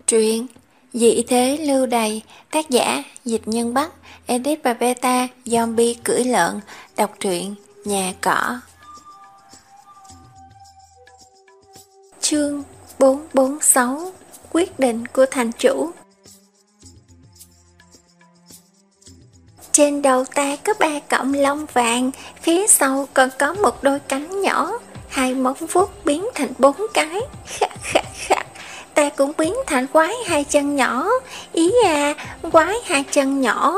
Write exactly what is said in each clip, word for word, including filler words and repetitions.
Truyện Dị thế lưu đày, tác giả Dịch Nhân Bắc, edit và beta Zombie cưỡi lợn. Đọc truyện Nhà Cỏ. Chương bốn bốn sáu. Quyết định của thành chủ. Trên đầu ta có ba cọng lông vàng, phía sau còn có một đôi cánh nhỏ, hai móng vuốt biến thành bốn cái. Khạc khạc khạc. Ta cũng biến thành quái hai chân nhỏ. Ý à, quái hai chân nhỏ.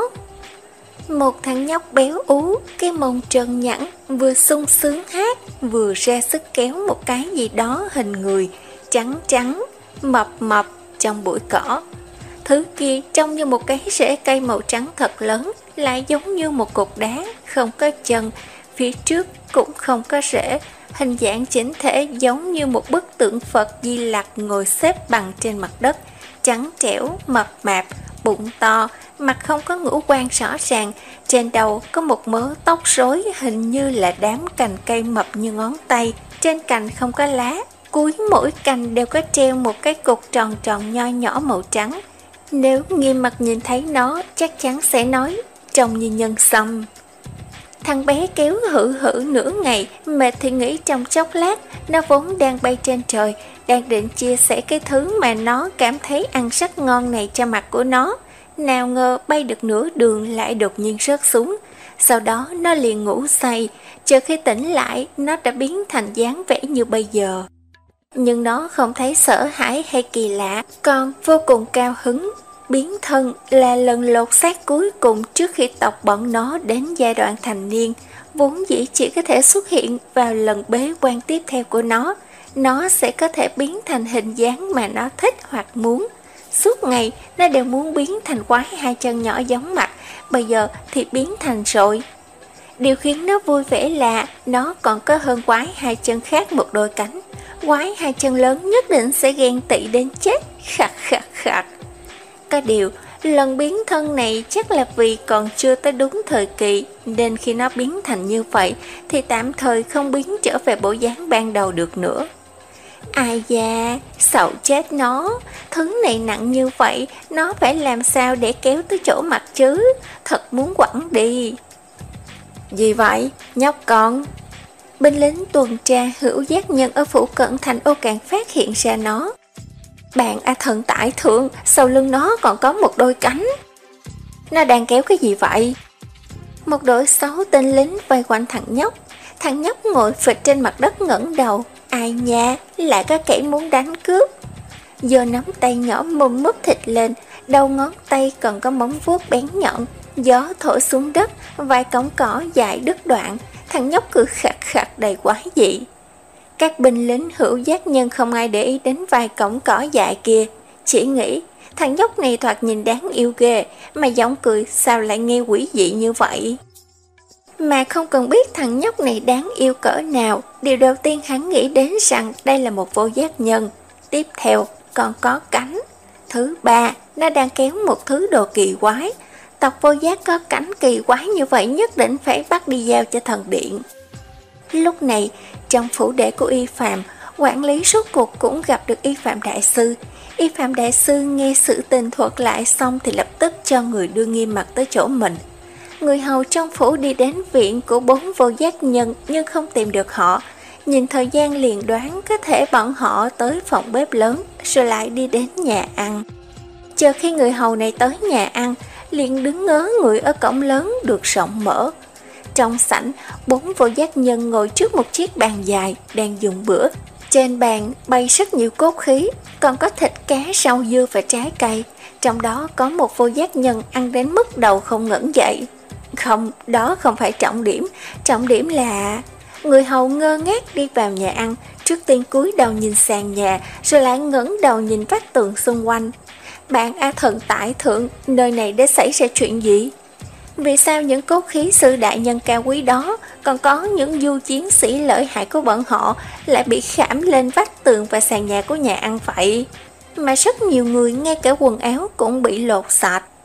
Một thằng nhóc béo ú, cái mông trơn nhẵn, vừa sung sướng hát, vừa ra sức kéo một cái gì đó hình người, trắng trắng, mập mập trong bụi cỏ. Thứ kia trông như một cái rễ cây màu trắng thật lớn, lại giống như một cục đá, không có chân, phía trước cũng không có rễ, hình dạng chỉnh thể giống như một bức tượng Phật Di Lặc ngồi xếp bằng trên mặt đất, trắng trẻo, mập mạp, bụng to, mặt không có ngũ quan rõ ràng, trên đầu có một mớ tóc rối hình như là đám cành cây mập như ngón tay, trên cành không có lá, cuối mỗi cành đều có treo một cái cục tròn tròn nho nhỏ màu trắng. Nếu nghiêm mặt nhìn thấy nó, chắc chắn sẽ nói, trông như nhân sâm. Thằng bé kéo hự hự nửa ngày, mệt thì nghĩ trong chốc lát, nó vốn đang bay trên trời, đang định chia sẻ cái thứ mà nó cảm thấy ăn rất ngon này cho mặt của nó. Nào ngờ bay được nửa đường lại đột nhiên rớt xuống. Sau đó nó liền ngủ say, chờ khi tỉnh lại, nó đã biến thành dáng vẻ như bây giờ. Nhưng nó không thấy sợ hãi hay kỳ lạ, còn vô cùng cao hứng. Biến thân là lần lột xác cuối cùng trước khi tộc bọn nó đến giai đoạn thành niên, vốn dĩ chỉ có thể xuất hiện vào lần bế quan tiếp theo của nó. Nó sẽ có thể biến thành hình dáng mà nó thích hoặc muốn. Suốt ngày nó đều muốn biến thành quái hai chân nhỏ giống mặt, bây giờ thì biến thành rồi. Điều khiến nó vui vẻ là nó còn có hơn quái hai chân khác một đôi cánh. Quái hai chân lớn nhất định sẽ ghen tị đến chết. Khạc khạc khạc. Có điều, lần biến thân này chắc là vì còn chưa tới đúng thời kỳ, nên khi nó biến thành như vậy thì tạm thời không biến trở về bộ dáng ban đầu được nữa. Ai da, sợ chết nó, thứ này nặng như vậy, nó phải làm sao để kéo tới chỗ mặt chứ, thật muốn quẳng đi. Gì vậy, nhóc con? Binh lính tuần tra hữu giác nhân ở phủ cận thành Ô Cạn phát hiện ra nó. Bạn A Thần tại thượng, sau lưng nó còn có một đôi cánh. Nó đang kéo cái gì vậy? Một đội sáu tên lính vây quanh thằng nhóc. Thằng nhóc ngồi phịch trên mặt đất ngẩng đầu. Ai nha, lại có kẻ muốn đánh cướp. Giờ nắm tay nhỏ mùm múp thịt lên, đầu ngón tay còn có móng vuốt bén nhọn. Gió thổi xuống đất, vài cọng cỏ dài đứt đoạn. Thằng nhóc cười khạc khạc đầy quái dị. Các binh lính hữu giác nhân không ai để ý đến vài cọng cỏ dại kia, chỉ nghĩ thằng nhóc này thoạt nhìn đáng yêu ghê, mà giọng cười sao lại nghe quỷ dị như vậy. Mà không cần biết thằng nhóc này đáng yêu cỡ nào, điều đầu tiên hắn nghĩ đến rằng đây là một vô giác nhân. Tiếp theo còn có cánh. Thứ ba, nó đang kéo một thứ đồ kỳ quái. Tộc vô giác có cánh kỳ quái như vậy nhất định phải bắt đi giao cho thần điện. Lúc này, trong phủ đệ của Y Phạm, quản lý rốt cuộc cũng gặp được Y Phạm đại sư. Y Phạm đại sư nghe sự tình thuật lại xong thì lập tức cho người đưa Nghiêm Mặt tới chỗ mình. Người hầu trong phủ đi đến viện của bốn vô giác nhân nhưng không tìm được họ. Nhìn thời gian liền đoán có thể bọn họ tới phòng bếp lớn rồi lại đi đến nhà ăn. Chờ khi người hầu này tới nhà ăn, liền đứng ngớ người ở cổng lớn được rộng mở. Trong sảnh, bốn vô giác nhân ngồi trước một chiếc bàn dài, đang dùng bữa. Trên bàn bày rất nhiều cốt khí, còn có thịt cá, rau dưa và trái cây. Trong đó có một vô giác nhân ăn đến mức đầu không ngẩng dậy. Không, đó không phải trọng điểm. Trọng điểm là người hầu ngơ ngác đi vào nhà ăn, trước tiên cúi đầu nhìn sàn nhà, rồi lại ngẩng đầu nhìn vách tường xung quanh. Bạn A Thần tại thượng, nơi này đã xảy ra chuyện gì? Vì sao những cốt khí sư đại nhân cao quý đó, còn có những du chiến sĩ lợi hại của bọn họ lại bị khảm lên vách tường và sàn nhà của nhà ăn vậy? Mà rất nhiều người ngay cả quần áo cũng bị lột sạch.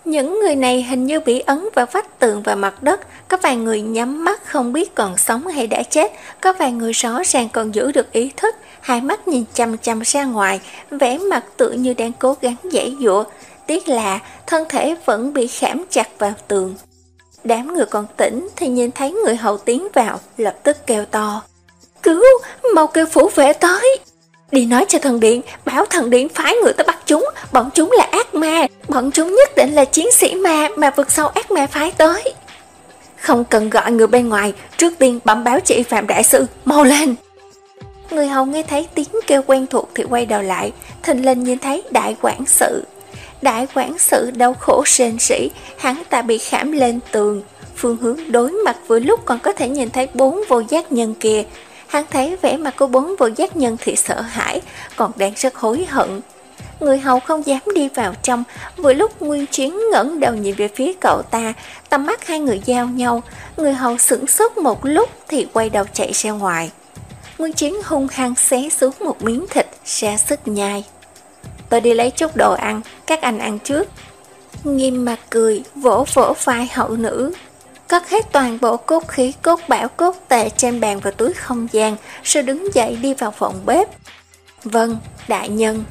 Những người này hình như bị ấn vào vách tường và mặt đất, có vài người nhắm mắt không biết còn sống hay đã chết, có vài người rõ ràng còn giữ được ý thức, hai mắt nhìn chằm chằm ra ngoài, vẻ mặt tựa như đang cố gắng giãy giụa, tiếc là thân thể vẫn bị khảm chặt vào tường. Đám người còn tỉnh thì nhìn thấy người hầu tiến vào, lập tức kêu to: "Cứu, mau kêu phủ vệ tới! Đi nói cho thần điện, bảo thần điện phái người tới bắt chúng, bọn chúng là ác ma, bọn chúng nhất định là chiến sĩ ma mà vực sâu ác ma phái tới." "Không cần gọi người bên ngoài, trước tiên bẩm báo cho Y Phạm đại sư, mau lên!" Người hầu nghe thấy tiếng kêu quen thuộc thì quay đầu lại, thình lình nhìn thấy đại quản sự. Đại quản sự đau khổ rên rỉ, hắn ta bị khảm lên tường, phương hướng đối mặt vừa lúc còn có thể nhìn thấy bốn vô giác nhân kia. Hắn thấy vẻ mặt của bốn vô giác nhân thì sợ hãi, còn đang rất hối hận. Người hầu không dám đi vào trong, vừa lúc Nguyên Chiến ngẩng đầu nhìn về phía cậu ta, tầm mắt hai người giao nhau, người hầu sửng sốt một lúc thì quay đầu chạy ra ngoài. Nguyên Chiến hung hăng xé xuống một miếng thịt, ra sức nhai. "Tôi đi lấy chút đồ ăn, các anh ăn trước." Nghiêm mặt cười, vỗ vỗ vai hậu nữ, cất hết toàn bộ cốt khí cốt bảo cốt tệ trên bàn vào túi không gian, rồi đứng dậy đi vào phòng bếp. "Vâng, đại nhân."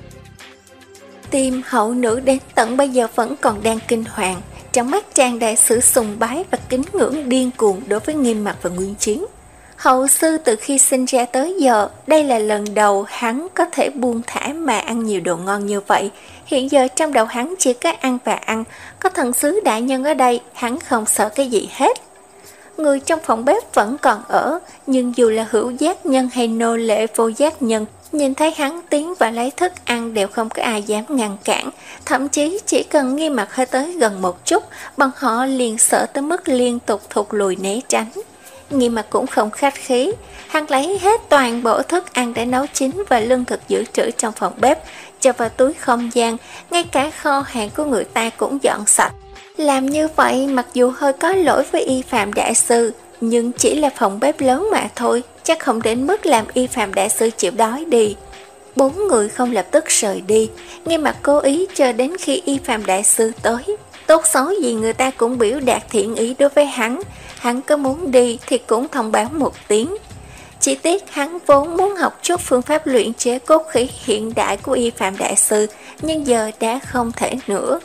Tim hậu nữ đến tận bây giờ vẫn còn đang kinh hoàng, trong mắt tràn đầy sự sùng bái và kính ngưỡng điên cuồng đối với Nghiêm Mặc và Nguyên Chiến. Hậu sư từ khi sinh ra tới giờ, đây là lần đầu hắn có thể buông thả mà ăn nhiều đồ ngon như vậy. Hiện giờ trong đầu hắn chỉ có ăn và ăn, có thần sứ đại nhân ở đây, hắn không sợ cái gì hết. Người trong phòng bếp vẫn còn ở, nhưng dù là hữu giác nhân hay nô lệ vô giác nhân, nhìn thấy hắn tiến vào lấy thức ăn đều không có ai dám ngăn cản. Thậm chí chỉ cần Nghiêm Mặc hơi tới gần một chút, bọn họ liền sợ tới mức liên tục thụt lùi né tránh. Nghiêm Mặc cũng không khách khí, hắn lấy hết toàn bộ thức ăn đã nấu chín và lương thực dự trữ trong phòng bếp, cho vào túi không gian, ngay cả kho hàng của người ta cũng dọn sạch. Làm như vậy mặc dù hơi có lỗi với Y Phạm đại sư, nhưng chỉ là phòng bếp lớn mà thôi, chắc không đến mức làm Y Phạm đại sư chịu đói đi. Bốn người không lập tức rời đi, Nghiêm Mặc cố ý chờ đến khi Y Phạm đại sư tới. Tốt xấu gì người ta cũng biểu đạt thiện ý đối với hắn, hắn có muốn đi thì cũng thông báo một tiếng. Chỉ tiếc hắn vốn muốn học chút phương pháp luyện chế cốt khí hiện đại của Y Phạm đại sư, nhưng giờ đã không thể nữa.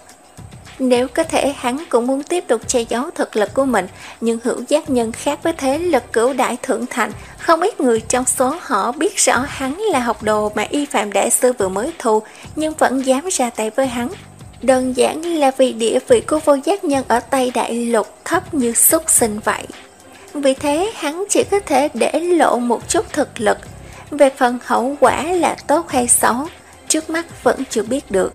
Nếu có thể hắn cũng muốn tiếp tục che giấu thực lực của mình, nhưng hữu giác nhân khác với thế lực cửu đại thượng thành, không ít người trong số họ biết rõ hắn là học đồ mà Y Phạm đại sư vừa mới thu, nhưng vẫn dám ra tay với hắn. Đơn giản là vì địa vị của vô giác nhân ở Tây Đại Lục thấp như súc sinh vậy. Vì thế hắn chỉ có thể để lộ một chút thực lực. Về phần hậu quả là tốt hay xấu, trước mắt vẫn chưa biết được.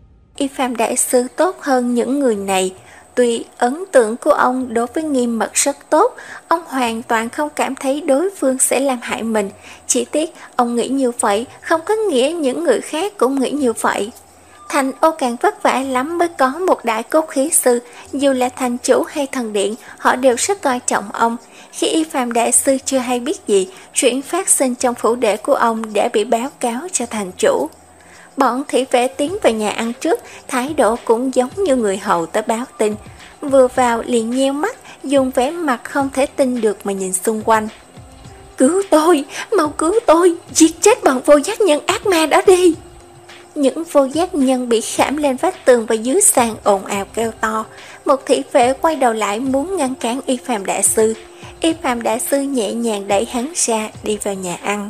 Y Phạm đại sư tốt hơn những người này. Tuy ấn tượng của ông đối với Nghiêm Mật rất tốt, ông hoàn toàn không cảm thấy đối phương sẽ làm hại mình. Chỉ tiếc ông nghĩ như vậy không có nghĩa những người khác cũng nghĩ như vậy. Thành Ô càng vất vả lắm mới có một đại cốt khí sư, dù là thành chủ hay thần điện, họ đều rất coi trọng ông. Khi Y Phạm đại sư chưa hay biết gì, chuyện phát sinh trong phủ đệ của ông đã bị báo cáo cho thành chủ. Bọn thị vệ tiến vào nhà ăn trước, thái độ cũng giống như người hầu tới báo tin. Vừa vào liền nheo mắt, dùng vẻ mặt không thể tin được mà nhìn xung quanh. "Cứu tôi, mau cứu tôi, giết chết bọn vô giác nhân ác ma đó đi!" Những vô giác nhân bị khảm lên vách tường và dưới sàn ồn ào kêu to. Một thị vệ quay đầu lại muốn ngăn cản Y Phạm đại sư. Y Phạm đại sư nhẹ nhàng đẩy hắn ra, đi vào nhà ăn.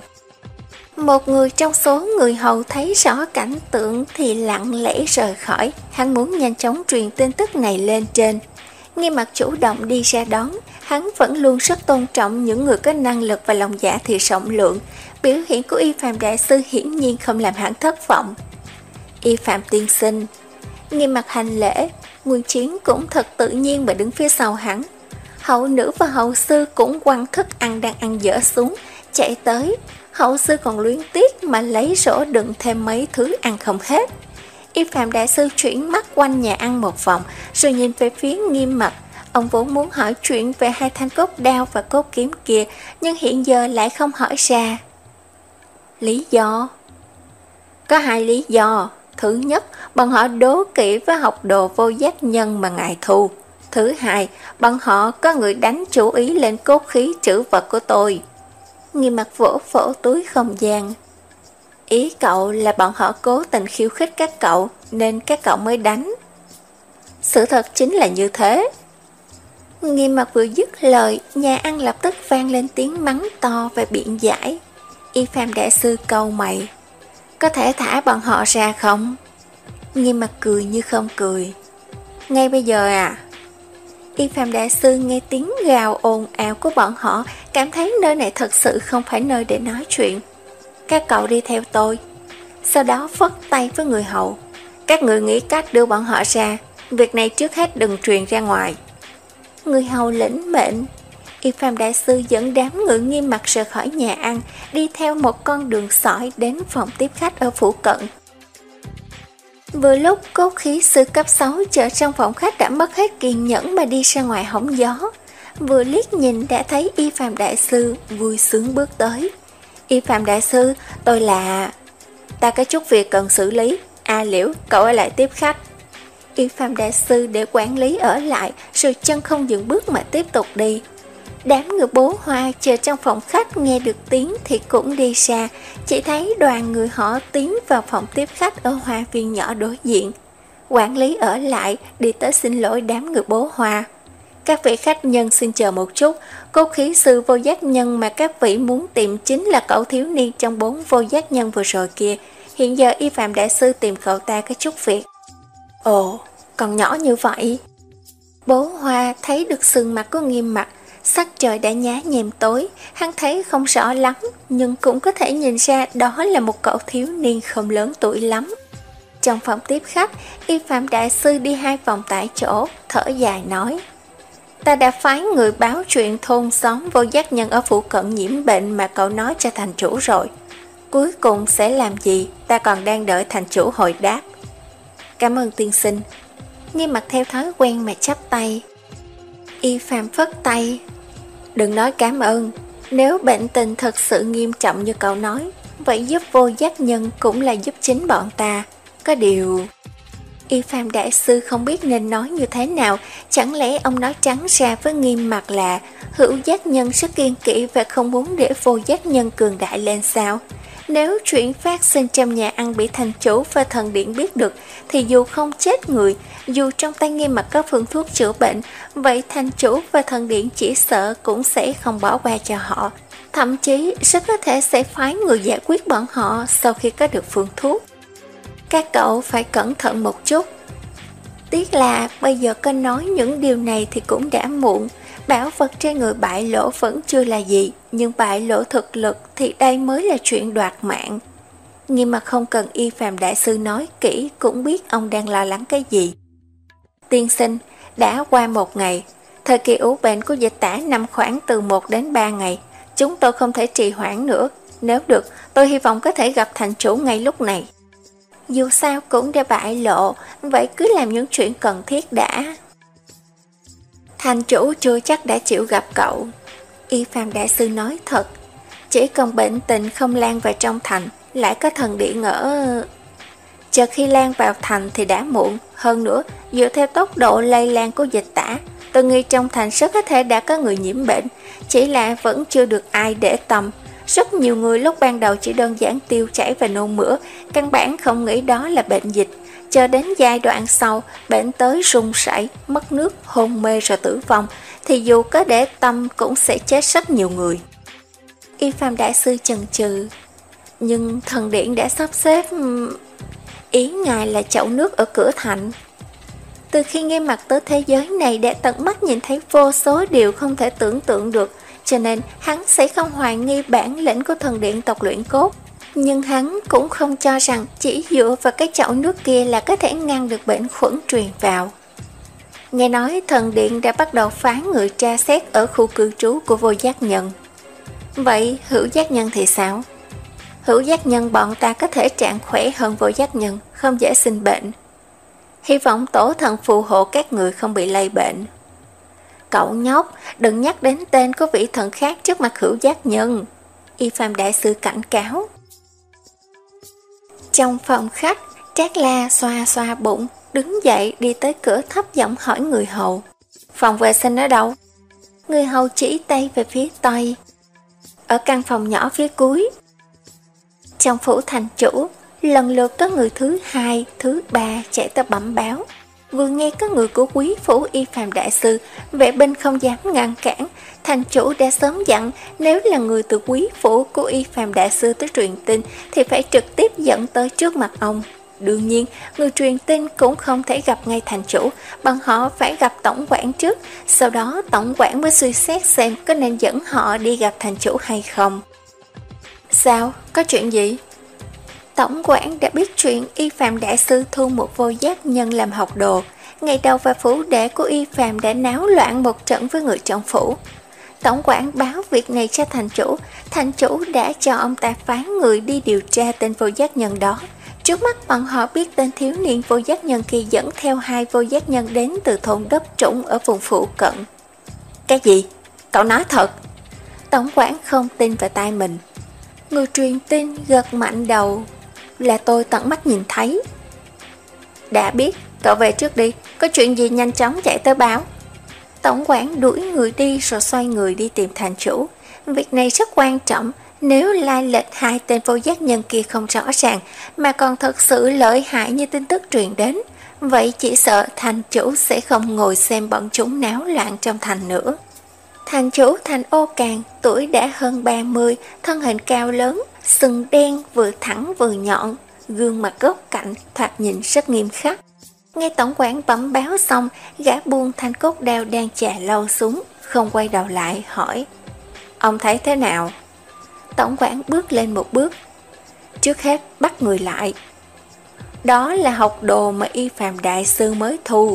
Một người trong số người hầu thấy rõ cảnh tượng thì lặng lẽ rời khỏi. Hắn muốn nhanh chóng truyền tin tức này lên trên. Nghiêm Mặc chủ động đi ra đón. Hắn vẫn luôn rất tôn trọng những người có năng lực và lòng dạ thì rộng lượng. Biểu hiện của Y Phạm đại sư hiển nhiên không làm hắn thất vọng. "Y Phạm tiên sinh." Nghiêm Mặc hành lễ. Nguyên Chiến cũng thật tự nhiên mà đứng phía sau hắn. Hậu nữ và hậu sư cũng quăng thức ăn đang ăn dở xuống, chạy tới. Hậu sư còn luyến tiếc mà lấy rổ đựng thêm mấy thứ ăn không hết. Y Phạm đại sư chuyển mắt quanh nhà ăn một vòng, rồi nhìn về phía Nghiêm Mặc. Ông vốn muốn hỏi chuyện về hai thanh cốt đao và cốt kiếm kia, nhưng hiện giờ lại không hỏi ra. "Lý do?" "Có hai lý do. Thứ nhất, bọn họ đố kỵ với học đồ vô giác nhân mà ngài thu. Thứ hai, bọn họ có người đánh chủ ý lên cốt khí trữ vật của tôi. Nghiêm Mặt vỗ vỗ túi không gian. Ý cậu là bọn họ cố tình khiêu khích các cậu nên các cậu mới đánh. Sự thật chính là như thế. Nghiêm Mặt vừa dứt lời, nhà ăn lập tức vang lên tiếng mắng to và biện giải. Y Phàm đại sư cau mày. Có thể thả bọn họ ra không? Nghiêm Mặt cười như không cười. Ngay bây giờ à? Y Phàm đại sư nghe tiếng gào ồn ào của bọn họ, cảm thấy nơi này thật sự không phải nơi để nói chuyện. Các cậu đi theo tôi. Sau đó phất tay với người hầu. Các người nghĩ cách đưa bọn họ ra. Việc này trước hết đừng truyền ra ngoài. Người hầu lĩnh mệnh. Y Phàm đại sư dẫn đám người Nghiêm Mặt rời khỏi nhà ăn, đi theo một con đường sỏi đến phòng tiếp khách ở phụ cận. Vừa lúc cốt khí sư cấp sáu chờ trong phòng khách đã mất hết kiên nhẫn mà đi ra ngoài hóng gió. Vừa liếc nhìn đã thấy Y Phàm đại sư vui sướng bước tới. Y Phàm đại sư, tôi là... Ta có chút việc cần xử lý. A Liễu, cậu ở lại tiếp khách. Y Phàm đại sư để quản lý ở lại, rồi chân không dừng bước mà tiếp tục đi. Đám người bố Hoa chờ trong phòng khách nghe được tiếng thì cũng đi ra, chỉ thấy đoàn người họ tiến vào phòng tiếp khách ở hoa viên nhỏ đối diện. Quản lý ở lại đi tới xin lỗi đám người bố Hoa. Các vị khách nhân xin chờ một chút, cốt khí sư vô giác nhân mà các vị muốn tìm chính là cậu thiếu niên trong bốn vô giác nhân vừa rồi kia. Hiện giờ Y Phàm đại sư tìm cậu ta có chút việc. Ồ, còn nhỏ như vậy. Bố Hoa thấy được sườn mặt của Nghiêm Mặt. Sắc trời đã nhá nhem tối, hắn thấy không rõ lắm, nhưng cũng có thể nhìn ra đó là một cậu thiếu niên không lớn tuổi lắm. Trong phòng tiếp khách, Y Phàm đại sư đi hai vòng tại chỗ, thở dài nói. Ta đã phái người báo chuyện thôn xóm vô giác nhân ở phụ cận nhiễm bệnh mà cậu nói cho thành chủ rồi. Cuối cùng sẽ làm gì, ta còn đang đợi thành chủ hồi đáp. Cảm ơn tiên sinh. Nghiêm Mặt theo thói quen mà chắp tay. Y Phàm phất tay. Đừng nói cảm ơn. Nếu bệnh tình thật sự nghiêm trọng như cậu nói, vậy giúp vô giác nhân cũng là giúp chính bọn ta. Có điều... Y Phàm đại sư không biết nên nói như thế nào. Chẳng lẽ ông nói trắng ra với Nghiêm Mặt là hữu giác nhân rất kiên kỵ và không muốn để vô giác nhân cường đại lên sao? Nếu chuyện phát sinh trong nhà ăn bị thành chủ và thần điện biết được, thì dù không chết người, dù trong tay Nghiêm Mặt có phương thuốc chữa bệnh, vậy thành chủ và thần điện chỉ sợ cũng sẽ không bỏ qua cho họ. Thậm chí rất có thể sẽ phái người giải quyết bọn họ sau khi có được phương thuốc. Các cậu phải cẩn thận một chút. Tiếc là bây giờ có nói những điều này thì cũng đã muộn. Bảo vật trên người bại lộ vẫn chưa là gì, nhưng bại lộ thực lực thì đây mới là chuyện đoạt mạng. Nhưng mà không cần Y Phàm đại sư nói kỹ cũng biết ông đang lo lắng cái gì. Tiên sinh, đã qua một ngày, thời kỳ ủ bệnh của dịch tả nằm khoảng từ một đến ba ngày. Chúng tôi không thể trì hoãn nữa. Nếu được, tôi hy vọng có thể gặp thành chủ ngay lúc này. Dù sao cũng đã bại lộ, vậy cứ làm những chuyện cần thiết đã. Thành chủ chưa chắc đã chịu gặp cậu. Y Phàm đại sư nói thật. Chỉ cần bệnh tình không lan vào trong thành, lại có thần điện ở... Chờ khi lan vào thành thì đã muộn. Hơn nữa, dựa theo tốc độ lây lan của dịch tả, tôi nghĩ trong thành rất có thể đã có người nhiễm bệnh, chỉ là vẫn chưa được ai để tâm. Rất nhiều người lúc ban đầu chỉ đơn giản tiêu chảy và nôn mửa, căn bản không nghĩ đó là bệnh dịch. Chờ đến giai đoạn sau, bệnh tới run rẩy, mất nước, hôn mê rồi tử vong, thì dù có để tâm cũng sẽ chết rất nhiều người. Y Phàm đại sư chần chừ. Nhưng thần điện đã sắp xếp... Ý ngài là chậu nước ở cửa thành. Từ khi Nghiêm Mặt tới thế giới này đã tận mắt nhìn thấy vô số điều không thể tưởng tượng được, cho nên hắn sẽ không hoài nghi bản lĩnh của thần điện tộc luyện cốt. Nhưng hắn cũng không cho rằng chỉ dựa vào cái chậu nước kia là có thể ngăn được bệnh khuẩn truyền vào. Nghe nói thần điện đã bắt đầu phái người tra xét ở khu cư trú của vô giác nhân. Vậy hữu giác nhân thì sao? Hữu giác nhân bọn ta có thể trạng khỏe hơn vô giác nhân, không dễ sinh bệnh. Hy vọng tổ thần phù hộ các người không bị lây bệnh. Cậu nhóc, đừng nhắc đến tên của vị thần khác trước mặt hữu giác nhân. Y Phàm đại sư cảnh cáo. Trong phòng khách, Trác La xoa xoa bụng, đứng dậy đi tới cửa thấp giọng hỏi người hầu. Phòng vệ sinh ở đâu? Người hầu chỉ tay về phía tây. Ở căn phòng nhỏ phía cuối. Trong phủ thành chủ, lần lượt có người thứ hai, thứ ba chạy tới bẩm báo. Vừa nghe có người của quý phủ Y Phàm đại sư, vệ binh không dám ngăn cản. Thành chủ đã sớm dặn nếu là người từ quý phủ của Y Phàm đại sư tới truyền tin thì phải trực tiếp dẫn tới trước mặt ông. Đương nhiên, người truyền tin cũng không thể gặp ngay thành chủ, bằng họ phải gặp tổng quản trước, sau đó tổng quản mới suy xét xem có nên dẫn họ đi gặp thành chủ hay không. Sao? Có chuyện gì? Tổng quản đã biết chuyện Y Phàm đại sư thu một vô giác nhân làm học đồ. Ngày đầu vào phủ đệ của Y Phàm đã náo loạn một trận với người trong phủ. Tổng quản báo việc này cho thành chủ, thành chủ đã cho ông ta phái người đi điều tra tên vô giác nhân đó. Trước mắt bọn họ biết tên thiếu niên vô giác nhân kia dẫn theo hai vô giác nhân đến từ thôn Đất Trũng ở vùng phụ cận. Cái gì? Cậu nói thật? Tổng quản không tin vào tai mình. Người truyền tin gật mạnh đầu. Là tôi tận mắt nhìn thấy. Đã biết, cậu về trước đi, có chuyện gì nhanh chóng chạy tới báo. Tổng quản đuổi người đi rồi xoay người đi tìm thành chủ. Việc này rất quan trọng. Nếu lai lịch hai tên vô giác nhân kia không rõ ràng mà còn thật sự lợi hại như tin tức truyền đến, vậy chỉ sợ thành chủ sẽ không ngồi xem bọn chúng náo loạn trong thành nữa. Thành chủ thành Ô Càn, tuổi đã hơn ba mươi, thân hình cao lớn, sừng đen vừa thẳng vừa nhọn, gương mặt góc cạnh thoạt nhìn rất nghiêm khắc. Nghe tổng quản bẩm báo xong, gã buông thanh cốt đao đang chà lâu xuống, không quay đầu lại hỏi: Ông thấy thế nào? Tổng quản bước lên một bước. Trước hết bắt người lại. Đó là học đồ mà Y Phàm đại sư mới thu.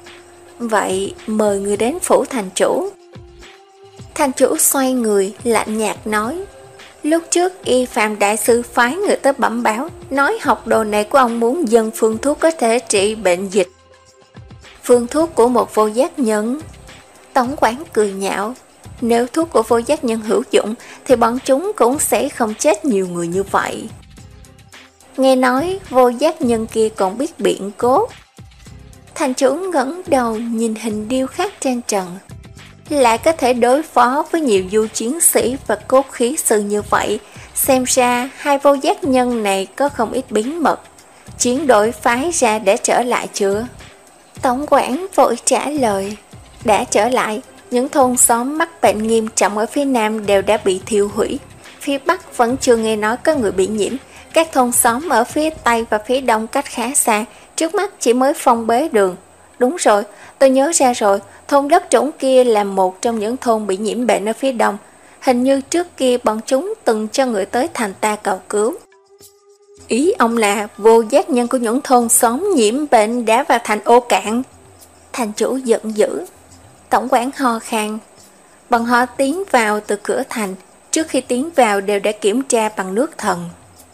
Vậy mời người đến phủ thành chủ. Thành chủ xoay người lạnh nhạt nói: Lúc trước Y Phàm đại sư phái người tới bẩm báo, nói học đồ này của ông muốn dân phương thuốc có thể trị bệnh dịch. Phương thuốc của một vô giác nhân. Tổng quản cười nhạo: Nếu thuốc của vô giác nhân hữu dụng thì bọn chúng cũng sẽ không chết nhiều người như vậy. Nghe nói vô giác nhân kia còn biết biện cốt. Thành chủ ngẩng đầu nhìn hình điêu khắc trên trần. Lại có thể đối phó với nhiều du chiến sĩ và cốt khí sư như vậy. Xem ra hai vô giác nhân này có không ít bí mật. Chiến đội phái ra để trở lại chưa? Tổng quản vội trả lời: Đã trở lại. Những thôn xóm mắc bệnh nghiêm trọng ở phía Nam đều đã bị thiêu hủy. Phía Bắc vẫn chưa nghe nói có người bị nhiễm. Các thôn xóm ở phía Tây và phía Đông cách khá xa, trước mắt chỉ mới phong bế đường. Đúng rồi, tôi nhớ ra rồi, thôn Đất Trũng kia là một trong những thôn bị nhiễm bệnh ở phía Đông. Hình như trước kia bọn chúng từng cho người tới thành ta cầu cứu. Ý ông là vô giác nhân của những thôn xóm nhiễm bệnh đã vào thành Ô Cạn. Thành chủ giận dữ. Tổng quản ho khan. Bọn họ tiến vào từ cửa thành, trước khi tiến vào đều đã kiểm tra bằng nước thần.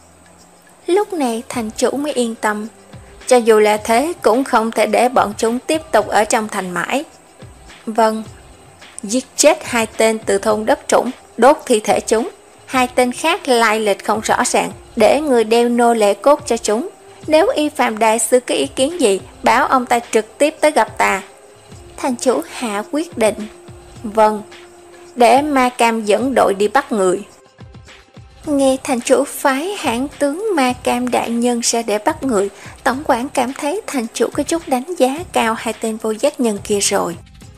Lúc này thành chủ mới yên tâm. Cho dù là thế cũng không thể để bọn chúng tiếp tục ở trong thành mãi. Vâng. Giết chết hai tên từ thôn Đất Trũng, đốt thi thể chúng. Hai tên khác lai lịch không rõ ràng, để người đeo nô lệ cốt cho chúng. Nếu Y Phàm đại sư có ý kiến gì, báo ông ta trực tiếp tới gặp ta. Thành chủ hạ quyết định. Vâng. Để Ma Cam dẫn đội đi bắt người. Nghe thành chủ phái hãn tướng Ma Cam đại nhân ra để bắt người, tổng quản cảm thấy thành chủ có chút đánh giá cao hai tên vô giác nhân kia rồi.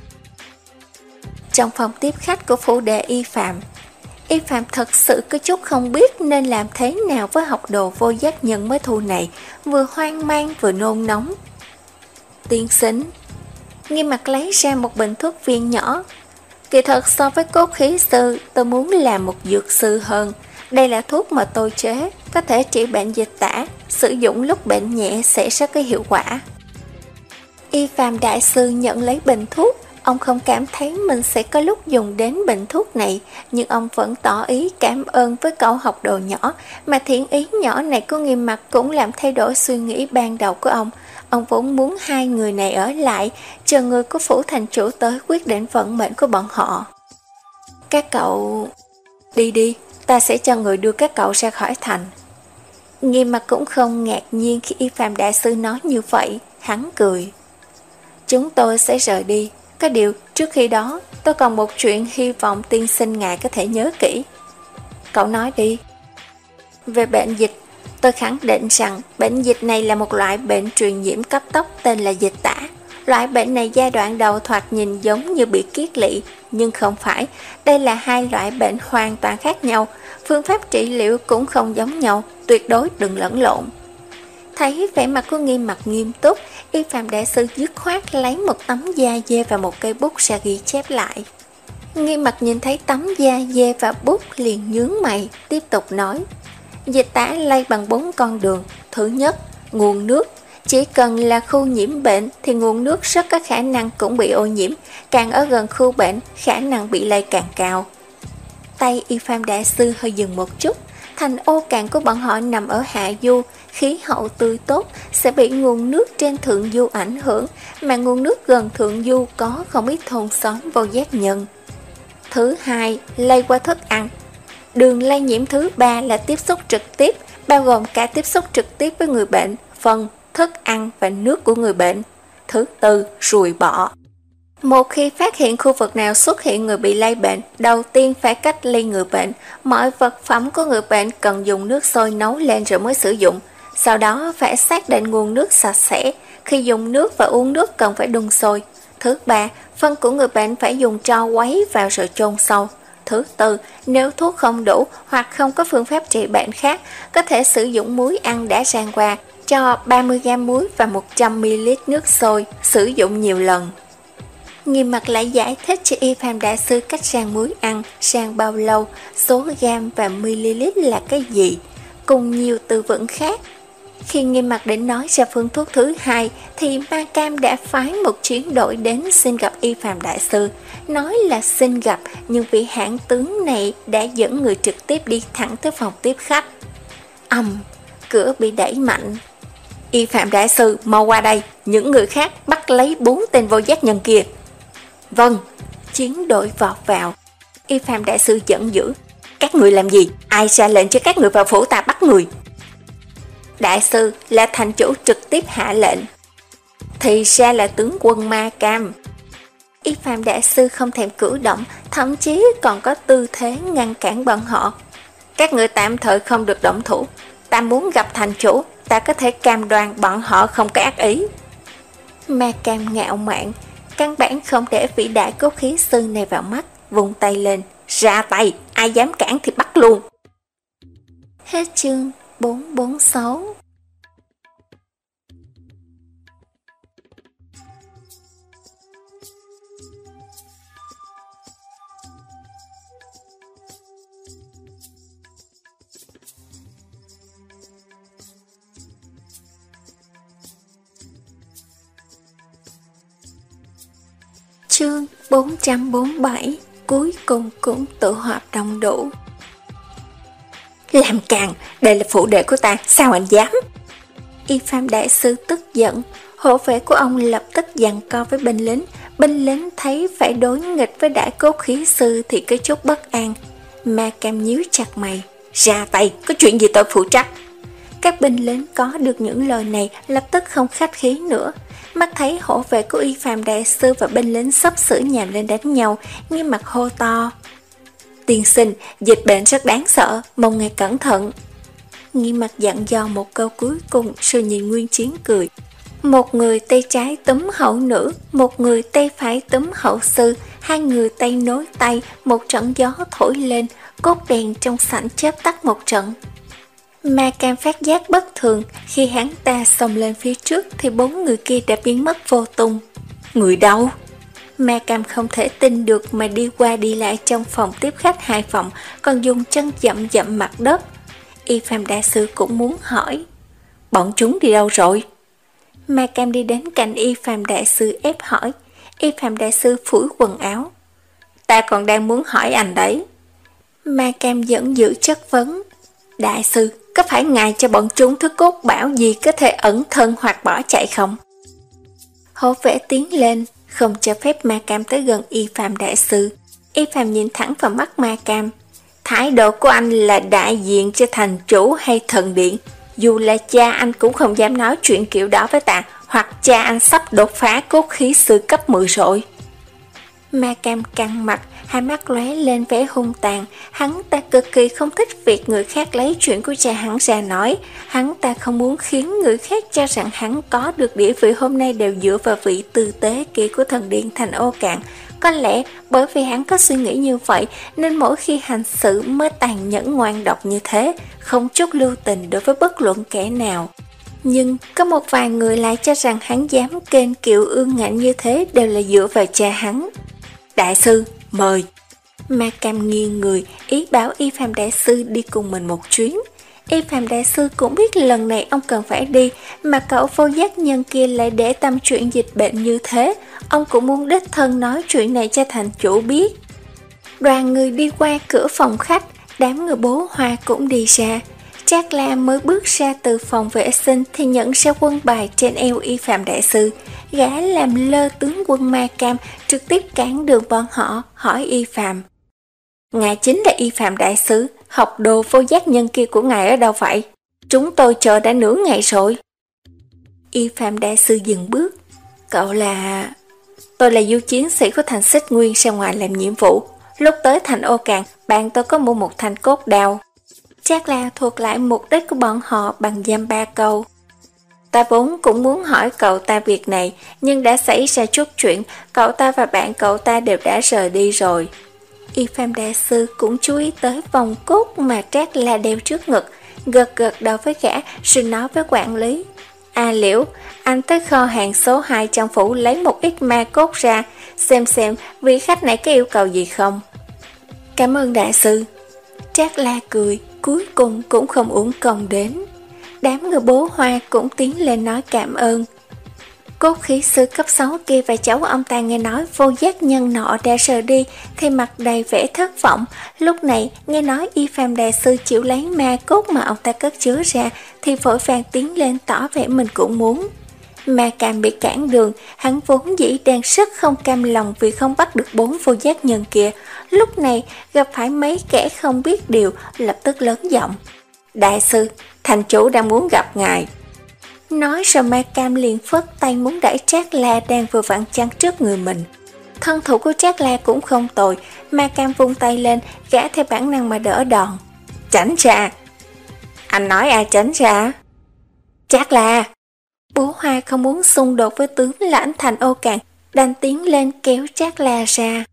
Trong phòng tiếp khách của phủ đệ Y Phàm, Y Phàm thật sự có chút không biết nên làm thế nào với học đồ vô giác nhân mới thu này, vừa hoang mang vừa nôn nóng. Tiên sinh, Nghiêm Mặt lấy ra một bình thuốc viên nhỏ. Kỳ thật so với cốt khí sư, tôi muốn làm một dược sư hơn. Đây là thuốc mà tôi chế, có thể trị bệnh dịch tả, sử dụng lúc bệnh nhẹ sẽ rất có hiệu quả. Y Phàm đại sư nhận lấy bình thuốc, ông không cảm thấy mình sẽ có lúc dùng đến bình thuốc này, nhưng ông vẫn tỏ ý cảm ơn với cậu học đồ nhỏ, mà thiện ý nhỏ này của Nghiêm Mặt cũng làm thay đổi suy nghĩ ban đầu của ông. Ông vốn muốn hai người này ở lại, chờ người của phủ thành chủ tới quyết định vận mệnh của bọn họ. Các cậu... Đi đi, ta sẽ cho người đưa các cậu ra khỏi thành. Nghiêm Mặt cũng không ngạc nhiên khi Y Phàm Đại Sư nói như vậy, hắn cười. Chúng tôi sẽ rời đi, có điều trước khi đó tôi còn một chuyện hy vọng tiên sinh ngài có thể nhớ kỹ. Cậu nói đi. Về bệnh dịch, tôi khẳng định rằng bệnh dịch này là một loại bệnh truyền nhiễm cấp tốc tên là dịch tả. Loại bệnh này giai đoạn đầu thoạt nhìn giống như bị kiết lỵ, nhưng không phải. Đây là hai loại bệnh hoàn toàn khác nhau, phương pháp trị liệu cũng không giống nhau, tuyệt đối đừng lẫn lộn. Thấy vẻ mặt của Nghiêm Mặt nghiêm túc, Y Phàm Đại Sư dứt khoát lấy một tấm da dê và một cây bút ra ghi chép lại. Nghiêm Mặt nhìn thấy tấm da dê và bút liền nhướng mày, tiếp tục nói. Dịch tả lây bằng bốn con đường. Thứ nhất, nguồn nước. Chỉ cần là khu nhiễm bệnh thì nguồn nước rất có khả năng cũng bị ô nhiễm, càng ở gần khu bệnh, khả năng bị lây càng cao. Tay Y Phàm Đại Sư hơi dừng một chút. Thành ô cạn của bọn họ nằm ở hạ du, khí hậu tươi tốt sẽ bị nguồn nước trên thượng du ảnh hưởng, mà nguồn nước gần thượng du có không ít thôn xóm vô giác nhân. Thứ hai, lây qua thức ăn. Đường lây nhiễm thứ ba là tiếp xúc trực tiếp, bao gồm cả tiếp xúc trực tiếp với người bệnh, phân, thức ăn và nước của người bệnh. Thứ tư, ruồi bọ. Một khi phát hiện khu vực nào xuất hiện người bị lây bệnh, đầu tiên phải cách ly người bệnh. Mọi vật phẩm của người bệnh cần dùng nước sôi nấu lên rồi mới sử dụng. Sau đó phải xác định nguồn nước sạch sẽ. Khi dùng nước và uống nước cần phải đun sôi. Thứ ba, phân của người bệnh phải dùng tro quấy vào rồi chôn sâu. Thứ tư, nếu thuốc không đủ hoặc không có phương pháp trị bệnh khác, có thể sử dụng muối ăn đã rang qua, cho ba mươi gam muối và một trăm mi li lít nước sôi, sử dụng nhiều lần. Nghiêm Mặt lại giải thích cho Y Phàm Đại Sư cách rang muối ăn, rang bao lâu, số gam và ml là cái gì, cùng nhiều từ vựng khác. Khi Nghiêm Mặt định nói ra phương thuốc thứ hai, thì Ma Cam đã phái một chiến đội đến xin gặp Y Phàm Đại Sư. Nói là xin gặp, nhưng vị hãng tướng này đã dẫn người trực tiếp đi thẳng tới phòng tiếp khách. Ầm, cửa bị đẩy mạnh. Y Phàm Đại Sư, mau qua đây, những người khác bắt lấy bốn tên vô giác nhân kia. Vâng, chiến đội vọt vào. Y Phàm Đại Sư giận dữ. Các người làm gì? Ai ra lệnh cho các người vào phủ ta bắt người? Đại sư là thành chủ trực tiếp hạ lệnh. Thì ra là tướng quân Ma Cam. Y Phàm Đại Sư không thèm cử động, thậm chí còn có tư thế ngăn cản bọn họ. Các người tạm thời không được động thủ. Ta muốn gặp thành chủ, ta có thể cam đoan bọn họ không có ác ý. Ma Cam ngạo mạn, căn bản không để vĩ đại cốt khí sư này vào mắt, vùng tay lên. Ra tay, ai dám cản thì bắt luôn. Hết chương bốn bốn sáu. Chương bốn trăm bốn mươi bảy. Cuối cùng cũng tụ họp đông đủ. Làm càn, đây là phủ đệ của ta, sao anh dám? Y Phàm Đại Sư tức giận. Hộ vệ của ông lập tức giằng co với binh lính. Binh lính thấy phải đối nghịch với đại cốt khí sư thì có chút bất an. Ma Cam nhíu chặt mày. Ra tay, có chuyện gì tôi phụ trách? Các binh lính có được những lời này lập tức không khách khí nữa. Mắt thấy hộ vệ của Y Phàm Đại Sư và binh lính sắp sửa nhào lên đánh nhau, Nghiêm Mặt hô to. Tiên sinh, dịch bệnh rất đáng sợ, mong ngài cẩn thận. Nghiêm Mặt dặn dò một câu cuối cùng rồi nhìn Nguyên Chiến cười. Một người tay trái túm hậu nữ, một người tay phải túm hậu sư, hai người tay nối tay, một trận gió thổi lên, cốt đèn trong sảnh chớp tắt một trận. Ma Cam phát giác bất thường, khi hắn ta xông lên phía trước thì bốn người kia đã biến mất vô tung. Người đâu? Ma Cam không thể tin được mà đi qua đi lại trong phòng tiếp khách hai phòng, còn dùng chân dậm dậm mặt đất. Y Phàm Đại Sư cũng muốn hỏi. Bọn chúng đi đâu rồi? Ma Cam đi đến cạnh Y Phàm Đại Sư ép hỏi. Y Phàm Đại Sư phủi quần áo. Ta còn đang muốn hỏi anh đấy. Ma Cam giận dữ chất vấn. Đại sư, có phải ngài cho bọn chúng thứ cốt bảo gì có thể ẩn thân hoặc bỏ chạy không? Hộ vệ tiến lên, không cho phép Ma Cam tới gần Y Phàm Đại Sư. Y Phàm nhìn thẳng vào mắt Ma Cam. Thái độ của anh là đại diện cho thành chủ hay thần điện? dù là cha anh cũng không dám nói chuyện kiểu đó với ta, hoặc cha anh sắp đột phá cốt khí sư cấp mười rồi. Ma Cam căng mặt, hai mắt lóe lên vẻ hung tàn. Hắn ta cực kỳ không thích việc người khác lấy chuyện của cha hắn ra nói. Hắn ta không muốn khiến người khác cho rằng hắn có được địa vị hôm nay đều dựa vào vị tư tế kia của thần điện thành Ô Cạn. Có lẽ bởi vì hắn có suy nghĩ như vậy nên mỗi khi hành sự mới tàn nhẫn ngoan độc như thế, không chút lưu tình đối với bất luận kẻ nào. Nhưng có một vài người lại cho rằng hắn dám kênh kiệu ương ngạnh như thế đều là dựa vào cha hắn. Đại sư, mời. Ma Cam nghiêng người, ý bảo Y Phàm đại sư đi cùng mình một chuyến. Y Phàm đại sư cũng biết lần này ông cần phải đi, mà cậu vô giác nhân kia lại để tâm chuyện dịch bệnh như thế. Ông cũng muốn đích thân nói chuyện này cho thành chủ biết. Đoàn người đi qua cửa phòng khách, đám người bố Hoa cũng đi ra. Trác La mới bước ra từ phòng vệ sinh thì nhận ra quân bài trên eo Y Phàm đại sư. Gã làm lơ tướng quân Ma Cam, trực tiếp cản đường bọn họ, hỏi Y Phàm: Ngài chính là Y Phàm đại sứ, học đồ vô giác nhân kia của ngài ở đâu vậy? Chúng tôi chờ đã nửa ngày rồi. Y Phàm đại sư dừng bước. Cậu là... Tôi là du chiến sĩ của thành Xích Nguyên ra ngoài làm nhiệm vụ. Lúc tới thành Ô Cạn, bạn tôi có mua một thanh cốt đao. Trác La thuộc lại mục đích của bọn họ bằng dăm ba câu. Ta vốn cũng muốn hỏi cậu ta việc này, nhưng đã xảy ra chút chuyện, cậu ta và bạn cậu ta đều đã rời đi rồi. Y Phàm đại sư cũng chú ý tới vòng cốt mà Trác La đeo trước ngực, gật gật đầu với gã rồi nói với quản lý: A Liễu, anh tới kho hàng số hai trong phủ lấy một ít ma cốt ra, xem xem vị khách này có yêu cầu gì không. Cảm ơn đại sư. Trác La cười, cuối cùng cũng không uổng công đến. Đám người bố Hoa cũng tiến lên nói cảm ơn. Cốt khí sư cấp sáu kia và cháu ông ta nghe nói vô giác nhân nọ đã rời đi thì mặt đầy vẻ thất vọng. Lúc này nghe nói Y Phàm đại sư chịu lấy ma cốt mà ông ta cất chứa ra thì vội vàng tiến lên tỏ vẻ mình cũng muốn. Ma Cam bị cản đường, hắn vốn dĩ đang rất không cam lòng vì không bắt được bốn vô giác nhân kia. Lúc này gặp phải mấy kẻ không biết điều, lập tức lớn giọng: Đại sư, thành chủ đang muốn gặp ngài. Nói rồi Ma Cam liền phất tay muốn đẩy Trác La đang vừa vặn chắn trước người mình. Thân thủ của Trác La cũng không tồi, Ma Cam vung tay lên, gã theo bản năng mà đỡ đòn. Tránh ra. Anh nói ai tránh ra? Trác La. Bố Hoa không muốn xung đột với tướng lãnh thành Ô Cạn, đành tiến lên kéo Trác La ra.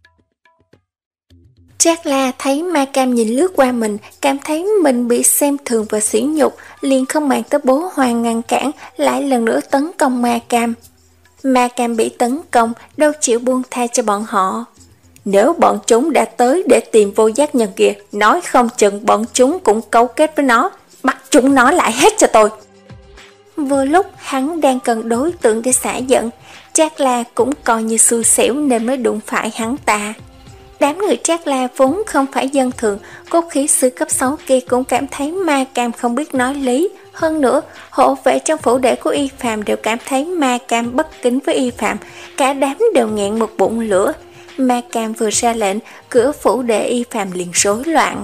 Trác La thấy Ma Cam nhìn lướt qua mình, cảm thấy mình bị xem thường và sỉ nhục, liền không màng tới bố Hoa ngăn cản, lại lần nữa tấn công Ma Cam. Ma Cam bị tấn công, đâu chịu buông tha cho bọn họ. Nếu bọn chúng đã tới để tìm vô giác nhân kia, nói không chừng bọn chúng cũng cấu kết với nó, bắt chúng nó lại hết cho tôi. Vừa lúc hắn đang cần đối tượng để xả giận, Trác La cũng coi như xui xẻo nên mới đụng phải hắn ta. Đám người Trác La vốn không phải dân thường, cốt khí sư cấp sáu kia cũng cảm thấy Ma Cam không biết nói lý. Hơn nữa, hộ vệ trong phủ đệ của Y Phàm đều cảm thấy Ma Cam bất kính với Y Phàm, cả đám đều nghẹn một bụng lửa. Ma Cam vừa ra lệnh, cửa phủ đệ Y Phàm liền rối loạn.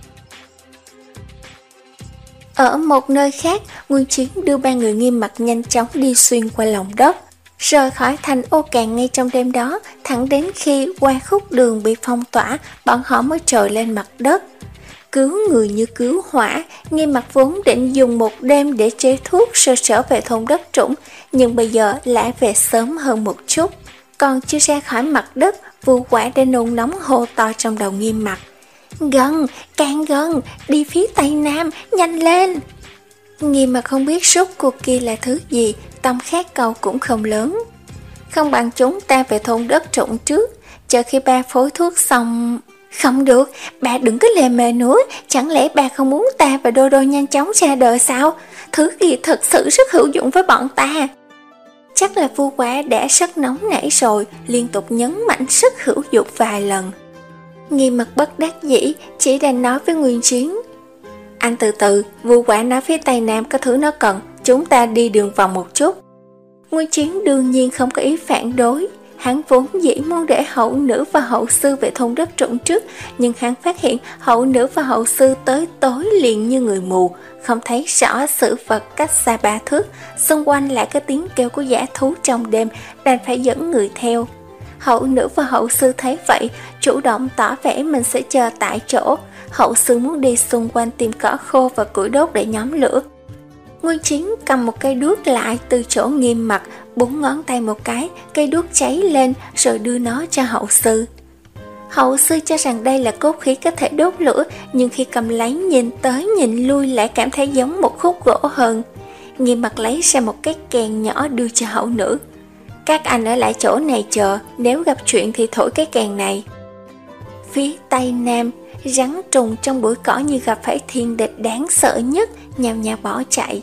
Ở một nơi khác, Nguyên Chiến đưa ba người Nghiêm Mặc nhanh chóng đi xuyên qua lòng đất, rời khỏi thành Ô Cạn ngay trong đêm đó, thẳng đến khi qua khúc đường bị phong tỏa, bọn họ mới trồi lên mặt đất. Cứu người như cứu hỏa, Nghiêm Mặc vốn định dùng một đêm để chế thuốc rồi trở về thôn đất trũng, nhưng bây giờ lại về sớm hơn một chút. Còn chưa ra khỏi mặt đất, Vu Quả đã nôn nóng hô to trong đầu Nghiêm Mặc: Gần, càng gần, đi phía tây nam, nhanh lên. Nghiêm Mặc không biết rốt cuộc kia là thứ gì, tâm khát cầu cũng không lớn. Không bằng chúng ta về thôn đất trũng trước, chờ khi ba phối thuốc xong. Không được, bà đừng có lề mề nữa, chẳng lẽ bà không muốn ta và Đô Đô nhanh chóng ra đời sao? Thứ gì thật sự rất hữu dụng với bọn ta. Chắc là Vu Quả đã rất nóng nảy rồi, liên tục nhấn mạnh sức hữu dụng vài lần. Nghiêm Mặc bất đắc dĩ, chỉ đành nói với Nguyên Chiến: Anh từ từ, Vu Quả nói phía tây nam có thứ nó cần, chúng ta đi đường vòng một chút. Nguyên Chiến đương nhiên không có ý phản đối. Hắn vốn dĩ muốn để hậu nữ và hậu sư về thôn đất trũng trước, nhưng hắn phát hiện hậu nữ và hậu sư tới tối liền như người mù, không thấy rõ sự vật cách xa ba thước, xung quanh lại có tiếng kêu của dã thú trong đêm, đành phải dẫn người theo. Hậu nữ và hậu sư thấy vậy, chủ động tỏ vẻ mình sẽ chờ tại chỗ. Hậu sư muốn đi xung quanh tìm cỏ khô và củi đốt để nhóm lửa. Nguyên Chiến cầm một cây đuốc lại từ chỗ Nghiêm Mặc, búng ngón tay một cái, cây đuốc cháy lên rồi đưa nó cho hậu sư. Hậu sư cho rằng đây là cốt khí có thể đốt lửa, nhưng khi cầm lấy nhìn tới nhìn lui lại cảm thấy giống một khúc gỗ hơn. Nghiêm Mặc lấy ra một cái kèn nhỏ đưa cho hậu nữ. Các anh ở lại chỗ này chờ, nếu gặp chuyện thì thổi cái kèn này. Phía tây nam, rắn trùng trong bụi cỏ như gặp phải thiên địch đáng sợ nhất, nhào nhào bỏ chạy.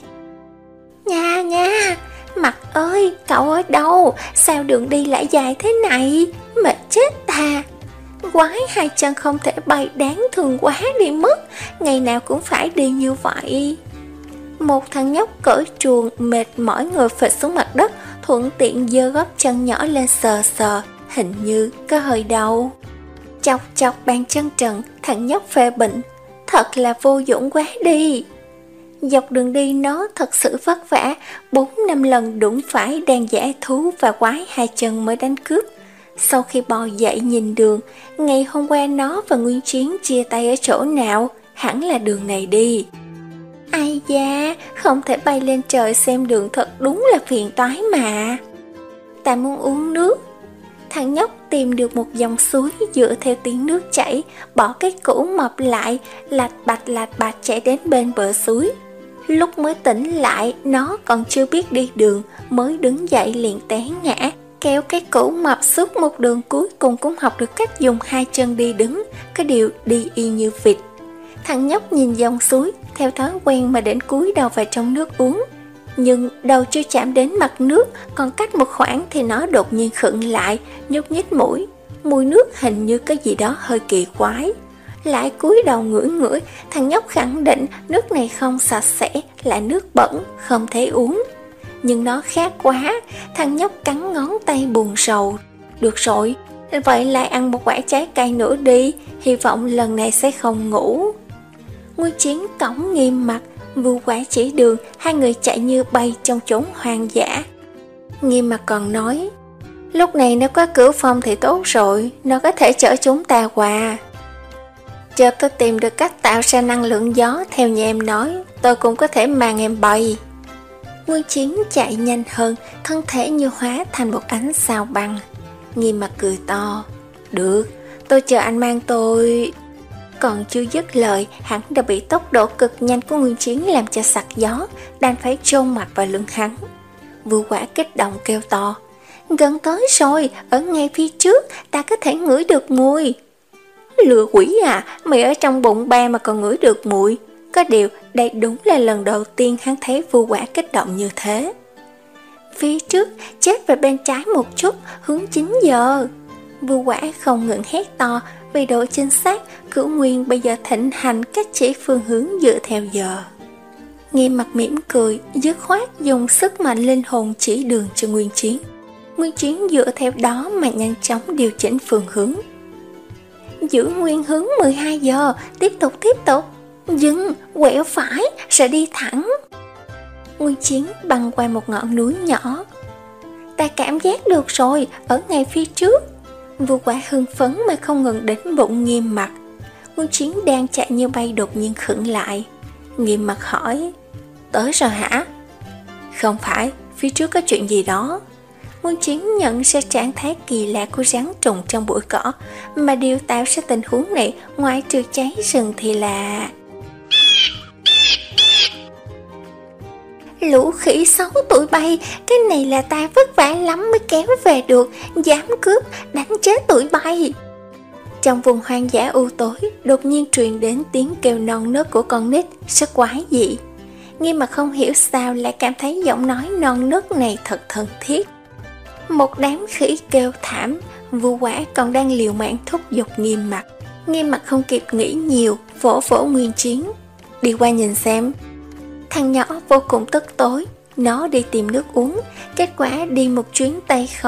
Nha nha, Mặc ơi, cậu ở đâu? Sao đường đi lại dài thế này? Mệt chết ta. Quái hai chân không thể bay đáng thương quá đi mất, ngày nào cũng phải đi như vậy. Một thằng nhóc cởi chuồng mệt mỏi ngồi phịch xuống mặt đất, thuận tiện giơ gót chân nhỏ lên sờ sờ, hình như có hơi đau. Chọc chọc bàn chân trần, thằng nhóc phê bình, thật là vô dụng quá đi. Dọc đường đi nó thật sự vất vả, bốn năm lần đụng phải đàn dã thú và quái hai chân mới đánh cướp. Sau khi bò dậy nhìn đường, ngày hôm qua nó và Nguyên Chiến chia tay ở chỗ nào, hẳn là đường này đi. Ai da, không thể bay lên trời xem đường thật đúng là phiền toái mà. Ta muốn uống nước. Thằng nhóc tìm được một dòng suối, dựa theo tiếng nước chảy, bỏ cái củ mập lại, lạch bạch lạch bạch chạy đến bên bờ suối. Lúc mới tỉnh lại, nó còn chưa biết đi đường, mới đứng dậy liền té ngã, kéo cái củ mập suốt một đường cuối cùng cũng học được cách dùng hai chân đi đứng, cái điều đi y như vịt. Thằng nhóc nhìn dòng suối, theo thói quen mà đến cúi đầu vào trong nước uống. Nhưng đầu chưa chạm đến mặt nước, còn cách một khoảng thì nó đột nhiên khựng lại, nhúc nhích mũi. Mùi nước hình như có gì đó hơi kỳ quái. Lại cúi đầu ngửi ngửi, thằng nhóc khẳng định nước này không sạch sẽ, là nước bẩn, không thể uống. Nhưng nó khác quá, thằng nhóc cắn ngón tay buồn rầu. Được rồi, vậy lại ăn một quả trái cây nữa đi, hy vọng lần này sẽ không ngủ. Nguyên Chiến cõng Nghiêm Mặc, Vu Quả chỉ đường, hai người chạy như bay trong chốn hoang dã. Nghiêm Mặc còn nói, lúc này nếu có Cửu Phong thì tốt rồi, nó có thể chở chúng ta qua. Chờ tôi tìm được cách tạo ra năng lượng gió theo như em nói, tôi cũng có thể mang em bay. Nguyên Chiến chạy nhanh hơn, thân thể như hóa thành một ánh sao băng. Nghiêm Mặc cười to, được, tôi chờ anh mang tôi. Còn chưa dứt lời, hắn đã bị tốc độ cực nhanh của Nguyên Chiến làm cho sặc gió, đành phải chôn mặt vào lưng hắn. Vu Quả kích động kêu to, gần tới rồi, ở ngay phía trước, ta có thể ngửi được mùi. Lừa quỷ à, mày ở trong bụng ba mà còn ngửi được mùi. Có điều, đây đúng là lần đầu tiên hắn thấy Vu Quả kích động như thế. Phía trước, chết về bên trái một chút, hướng chín giờ. Vu Quả không ngừng hét to, vì độ chính xác, Cửu Nguyên bây giờ thịnh hành cách chỉ phương hướng dựa theo giờ. Nghiêm Mặc mỉm cười, dứt khoát dùng sức mạnh linh hồn chỉ đường cho Nguyên Chiến. Nguyên Chiến dựa theo đó mà nhanh chóng điều chỉnh phương hướng. Giữ nguyên hướng mười hai giờ, tiếp tục tiếp tục. Dừng, quẹo phải, sẽ đi thẳng. Nguyên Chiến băng qua một ngọn núi nhỏ. Ta cảm giác được rồi, ở ngay phía trước. Vu Quả hưng phấn mà không ngừng đến bụng Nghiêm Mặc. Nguyên Chiến đang chạy như bay đột nhiên khựng lại. Nghiêm Mặc hỏi, tới rồi hả? Không phải, phía trước có chuyện gì đó. Nguyên Chiến nhận ra trạng thái kỳ lạ của rắn trùng trong bụi cỏ, mà điều tạo ra tình huống này ngoài trừ cháy rừng thì là... Lũ khỉ xấu tụi bay, cái này là ta vất vả lắm mới kéo về được, dám cướp, đánh chết tụi bay. Trong vùng hoang dã u tối, đột nhiên truyền đến tiếng kêu non nớt của con nít, rất quái dị. Nhưng mà không hiểu sao lại cảm thấy giọng nói non nớt này thật thân thiết. Một đám khỉ kêu thảm, Vu Quả còn đang liều mạng thúc giục Nghiêm Mặc. Nghiêm Mặc không kịp nghĩ nhiều, vỗ vỗ Nguyên Chiến, đi qua nhìn xem. Thằng nhỏ vô cùng tức tối, nó đi tìm nước uống, kết quả đi một chuyến tay không,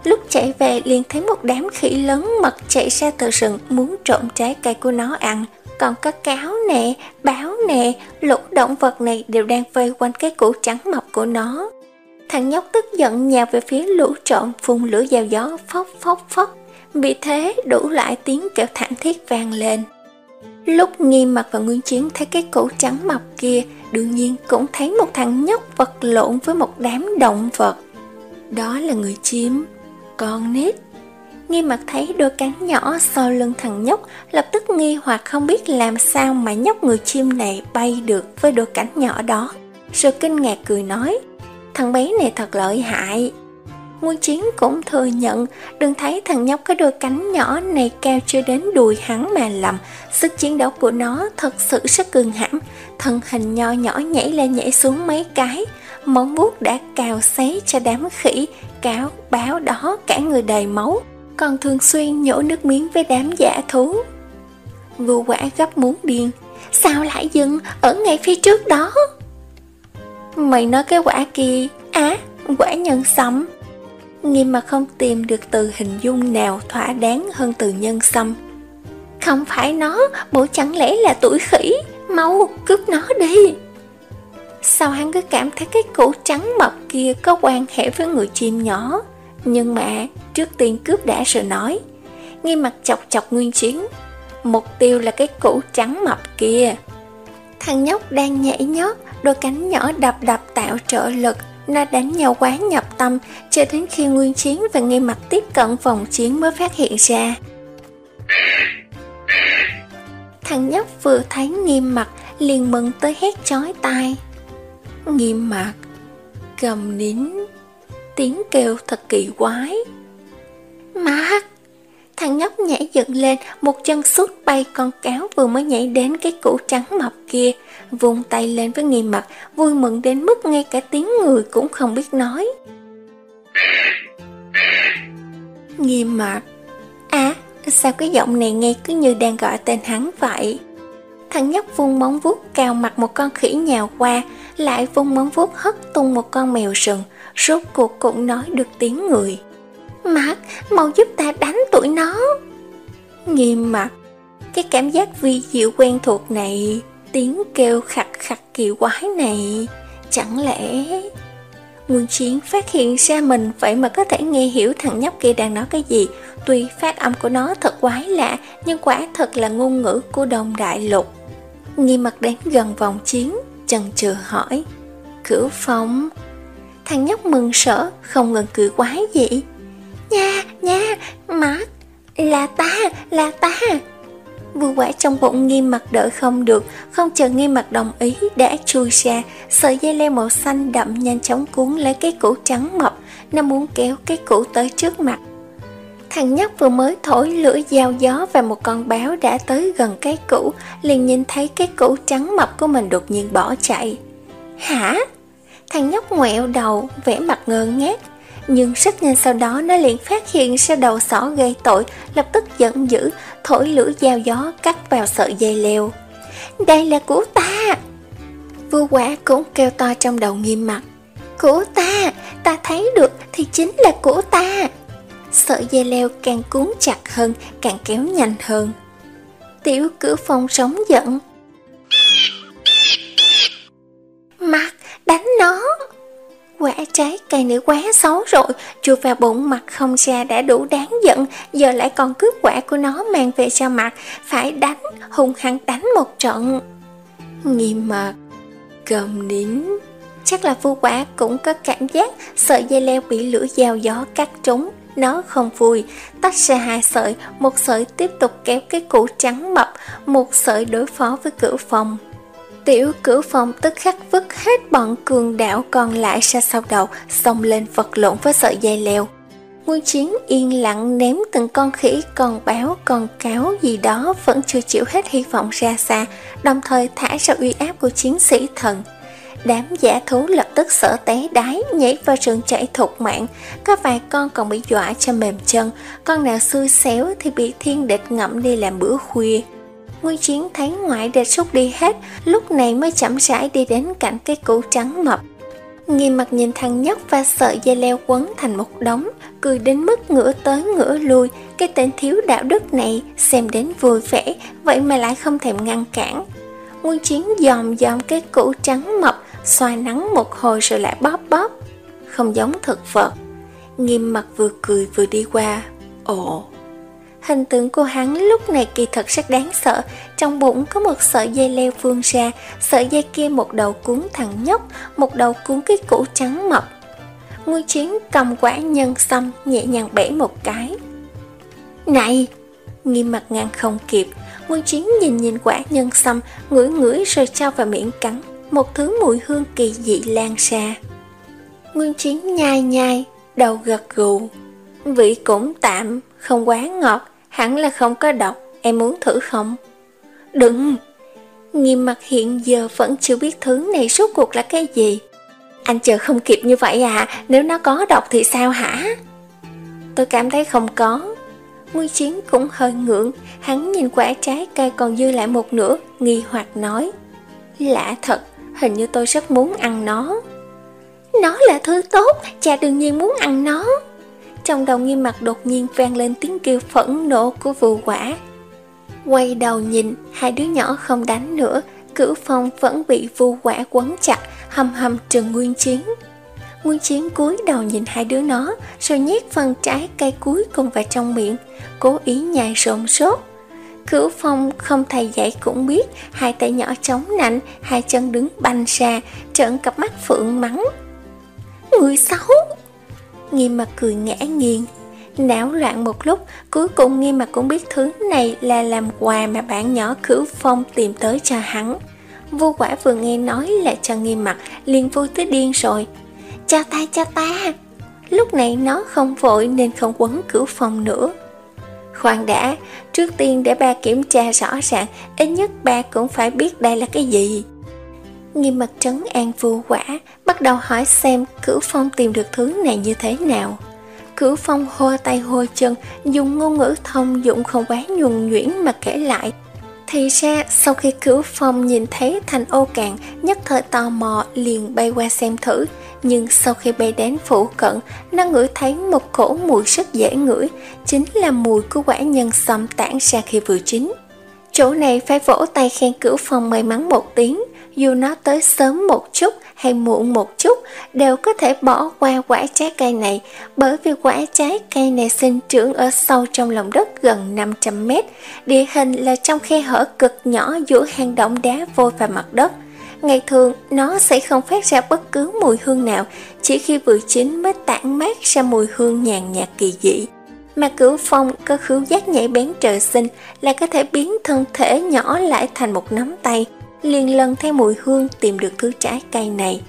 Lúc chạy về liền thấy một đám khỉ lớn mật chạy ra từ rừng muốn trộm trái cây của nó ăn. Còn có cáo nè, báo nè, lũ động vật này đều đang vây quanh cái củ trắng mập của nó. Thằng nhóc tức giận nhào về phía lũ trộm, phun lửa dao gió phốc phốc phốc. Vì thế đủ lại tiếng kêu thảm thiết vang lên. Lúc Nghiêm Mặc và Nguyên Chiến thấy cái củ trắng mập kia, đương nhiên cũng thấy một thằng nhóc vật lộn với một đám động vật. Đó là người chim, con nít. Nghiêm Mặc thấy đôi cánh nhỏ sau lưng thằng nhóc, lập tức nghi hoặc không biết làm sao mà nhóc người chim này bay được với đôi cánh nhỏ đó. Rồi kinh ngạc cười nói, thằng bé này thật lợi hại. Nguyên Chiến cũng thừa nhận, đừng thấy thằng nhóc cái đôi cánh nhỏ này cao chưa đến đùi hắn mà lầm, sức chiến đấu của nó thật sự rất cường hãn, thân hình nho nhỏ nhảy lên nhảy xuống mấy cái, móng vuốt đã cào xé cho đám khỉ, cáo, báo đó cả người đầy máu, còn thường xuyên nhổ nước miếng với đám dã thú. Vua Quả gấp muốn điên, sao lại dừng ở ngay phía trước đó? Mày nói cái quả kia, á, à, quả nhân sâm. Nghiêm Mặc không tìm được từ hình dung nào thỏa đáng hơn từ nhân sâm. Không phải nó, bộ chẳng lẽ là tuổi khỉ, mau cướp nó đi. Sao hắn cứ cảm thấy cái củ trắng mập kia có quan hệ với người chim nhỏ. Nhưng mà trước tiên cướp đã rồi nói. Nghiêm Mặc chọc chọc Nguyên Chiến, mục tiêu là cái củ trắng mập kia. Thằng nhóc đang nhảy nhót, đôi cánh nhỏ đập đập tạo trợ lực. Nó đánh nhau quá nhập tâm, cho đến khi Nguyên Chiến và Nghiêm Mặc tiếp cận vòng chiến mới phát hiện ra. Thằng nhóc vừa thấy Nghiêm Mặc liền mừng tới hét chói tai. Nghiêm Mặc, cầm nín, tiếng kêu thật kỳ quái. Mặc! Thằng nhóc nhảy dựng lên, một chân sút bay con cáo vừa mới nhảy đến cái củ trắng mập kia, vung tay lên với Nghiêm Mặc, vui mừng đến mức ngay cả tiếng người cũng không biết nói. Nghiêm Mặc, à, sao cái giọng này nghe cứ như đang gọi tên hắn vậy? Thằng nhóc vung móng vuốt cào mặt một con khỉ nhào qua, lại vung móng vuốt hất tung một con mèo rừng, rốt cuộc cũng nói được tiếng người. Mặc, mau giúp ta đánh tụi nó. Nghiêm Mặc, cái cảm giác vi diệu quen thuộc này, tiếng kêu khặt khặt kỳ quái này, chẳng lẽ... Nguyên Chiến phát hiện ra mình vậy mà có thể nghe hiểu thằng nhóc kia đang nói cái gì. Tuy phát âm của nó thật quái lạ, nhưng quả thật là ngôn ngữ của Đông Đại Lục. Nghiêm Mặc đến gần vòng chiến, chần chừ hỏi, Cửu Phong. Thằng nhóc mừng sở, không ngừng cười quái dị. Nha, nha, Mặc, là ta, là ta. Vua Quả trong bụng Nghiêm Mặc đợi không được, không chờ Nghiêm Mặc đồng ý đã chui ra, sợi dây leo màu xanh đậm nhanh chóng cuốn lấy cái củ trắng mập, nó muốn kéo cái củ tới trước mặt. Thằng nhóc vừa mới thổi lửa dao gió và một con báo đã tới gần cái củ, liền nhìn thấy cái củ trắng mập của mình đột nhiên bỏ chạy. Hả? Thằng nhóc ngoẹo đầu, vẻ mặt ngơ ngác. Nhưng rất nhanh sau đó nó liền phát hiện ra đầu sỏ gây tội, lập tức giận dữ, thổi lửa dao gió cắt vào sợi dây leo. Đây là của ta! Vua Quả cũng kêu to trong đầu Nghiêm Mặc. Của ta! Ta thấy được thì chính là của ta! Sợi dây leo càng cuốn chặt hơn, càng kéo nhanh hơn. Tiểu Cửu Phong sống giận. Mặc, đánh nó! Quả trái cây này quá xấu rồi, chui vào bụng Mặc không ra đã đủ đáng giận, giờ lại còn cướp quả của nó mang về cho Mặc, phải đánh, hung hăng đánh một trận. Nghiêm Mặc, cầm nín. Chắc là Vua Quả cũng có cảm giác sợi dây leo bị lửa dao gió cắt trúng, nó không vui, tách ra hai sợi, một sợi tiếp tục kéo cái củ trắng mập, một sợi đối phó với Cửu Phong. Tiểu Cửu Phong tức khắc vứt hết bọn cường đạo còn lại ra sau đầu, xông lên vật lộn với sợi dây leo. Nguyên Chiến yên lặng ném từng con khỉ, con báo, con cáo gì đó vẫn chưa chịu hết hy vọng ra xa, đồng thời thả ra uy áp của chiến sĩ thần. Đám dã thú lập tức sợ té đáy, nhảy vào rừng chạy thục mạng, có vài con còn bị dọa cho mềm chân, con nào xui xéo thì bị thiên địch ngậm đi làm bữa khuya. Nguyên Chiến thấy ngoại địch rút đi hết, lúc này mới chậm rãi đi đến cạnh cái củ trắng mập. Nghiêm Mặt nhìn thằng nhóc và sợi dây leo quấn thành một đống, cười đến mức ngửa tới ngửa lui. Cái tên thiếu đạo đức này xem đến vui vẻ, vậy mà lại không thèm ngăn cản. Nguyên Chiến dòm dòm cái củ trắng mập, xoa nắng một hồi rồi lại bóp bóp. Không giống thực vật. Nghiêm Mặt vừa cười vừa đi qua. Ồ, hình tượng của hắn lúc này kỳ thật rất đáng sợ. Trong bụng có một sợi dây leo vươn ra, sợi dây kia một đầu cuốn thằng nhóc, một đầu cuốn cái củ trắng mập. Nguyên Chiến cầm quả nhân sâm nhẹ nhàng bẻ một cái. Này! Nghiêm Mặt ngăn không kịp. Nguyên Chiến nhìn nhìn quả nhân sâm, ngửi ngửi rồi cho vào miệng cắn. Một thứ mùi hương kỳ dị lan ra. Nguyên Chiến nhai nhai, đầu gật gù. Vị cũng tạm, không quá ngọt, hẳn là không có độc, em muốn thử không? Đừng! Nghiêm Mặt hiện giờ vẫn chưa biết thứ này rốt cuộc là cái gì. Anh chờ không kịp như vậy à, nếu nó có độc thì sao hả? Tôi cảm thấy không có. Nguyên Chiến cũng hơi ngượng, hắn nhìn quả trái cây còn dư lại một nửa, nghi hoặc nói. Lạ thật, hình như tôi rất muốn ăn nó. Nó là thứ tốt, cha đương nhiên muốn ăn nó. Trong đầu Nghiêm Mặt đột nhiên vang lên tiếng kêu phẫn nộ của Vưu Quả. Quay đầu nhìn, hai đứa nhỏ không đánh nữa, Cửu Phong vẫn bị Vưu Quả quấn chặt, hầm hầm trừng Nguyên Chiến. Nguyên Chiến cúi đầu nhìn hai đứa nó, rồi nhét phần trái cây cuối cùng vào trong miệng, cố ý nhai rộn rốt. Cửu Phong không thầy dạy cũng biết, hai tay nhỏ chống nạnh, hai chân đứng banh ra, trợn cặp mắt phượng mắng. Người xấu! Nghiêm Mặt cười ngã nghiêng. Náo loạn một lúc, cuối cùng Nghiêm Mặt cũng biết thứ này là làm quà mà bạn nhỏ Cửu Phong tìm tới cho hắn. Vưu Quả vừa nghe nói là cho Nghiêm Mặt, liền vui tới điên rồi. Cho ta, cho ta! Lúc này nó không vội nên không quấn Cửu Phong nữa. Khoan đã, trước tiên để ba kiểm tra rõ ràng, ít nhất ba cũng phải biết đây là cái gì. Nghiêm Mặt trấn an Vưu Quả, bắt đầu hỏi xem Cửu Phong tìm được thứ này như thế nào. Cửu Phong hô tay hô chân, dùng ngôn ngữ thông dụng không quá nhuần nhuyễn mà kể lại. Thì ra sau khi Cửu Phong nhìn thấy thành ô cạn, nhất thời tò mò liền bay qua xem thử. Nhưng sau khi bay đến phụ cận, nó ngửi thấy một cổ mùi rất dễ ngửi, chính là mùi của quả nhân sâm tản ra khi vừa chín. Chỗ này phải vỗ tay khen Cửu Phong may mắn một tiếng, dù nó tới sớm một chút hay muộn một chút, đều có thể bỏ qua quả trái cây này, bởi vì quả trái cây này sinh trưởng ở sâu trong lòng đất gần năm trăm mét, địa hình là trong khe hở cực nhỏ giữa hang động đá vôi và mặt đất. Ngày thường nó sẽ không phát ra bất cứ mùi hương nào, chỉ khi vừa chín mới tản mát ra mùi hương nhàn nhạt kỳ dị. Mà Cửu Phong có khứu giác nhạy bén trời sinh, là có thể biến thân thể nhỏ lại thành một nắm tay, liền lần theo mùi hương tìm được thứ trái cây này.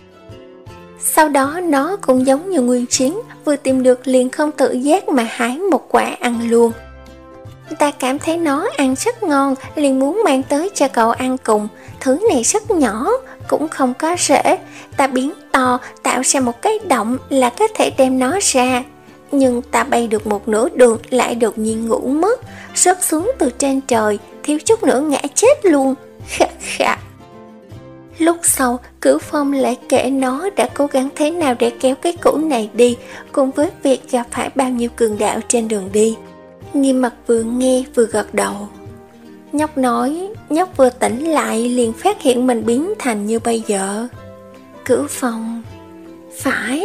Sau đó nó cũng giống như Nguyên Chiến, vừa tìm được liền không tự giác mà hái một quả ăn luôn. Ta cảm thấy nó ăn rất ngon, liền muốn mang tới cho cậu ăn cùng. Thứ này rất nhỏ, cũng không có rễ, ta biến to, tạo ra một cái động là có thể đem nó ra. Nhưng ta bay được một nửa đường lại đột nhiên ngủ mất, rớt xuống từ trên trời, thiếu chút nữa ngã chết luôn. Khà khà. Lúc sau, Cửu Phong lại kể nó đã cố gắng thế nào để kéo cái củ này đi, cùng với việc gặp phải bao nhiêu cường đạo trên đường đi. Nghiêm Mặt vừa nghe vừa gật đầu. Nhóc nói, nhóc vừa tỉnh lại liền phát hiện mình biến thành như bây giờ. Cửu Phong, phải.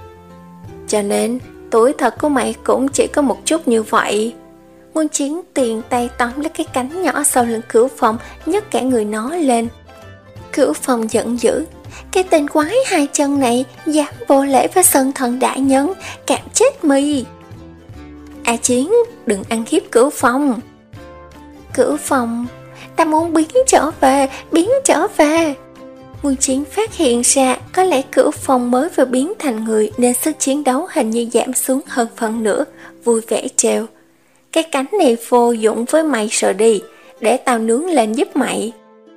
Cho nên, tuổi thật của mày cũng chỉ có một chút như vậy. Nguyên Chiến tiền tay tóm lấy cái cánh nhỏ sau lưng Cửu Phong, nhấc cả người nó lên. Cửu Phong giận dữ, cái tên quái hai chân này dám vô lễ với Sơn Thần đại nhân, cảm chết mì. A Chiến, đừng ăn hiếp Cửu Phong. Cửu Phong, ta muốn biến trở về, biến trở về. Nguyên Chiến phát hiện ra có lẽ Cửu Phong mới vừa biến thành người nên sức chiến đấu hình như giảm xuống hơn phần nữa, vui vẻ trêu. Cái cánh này vô dụng với mày rồi đi, để tao nướng lên giúp mày.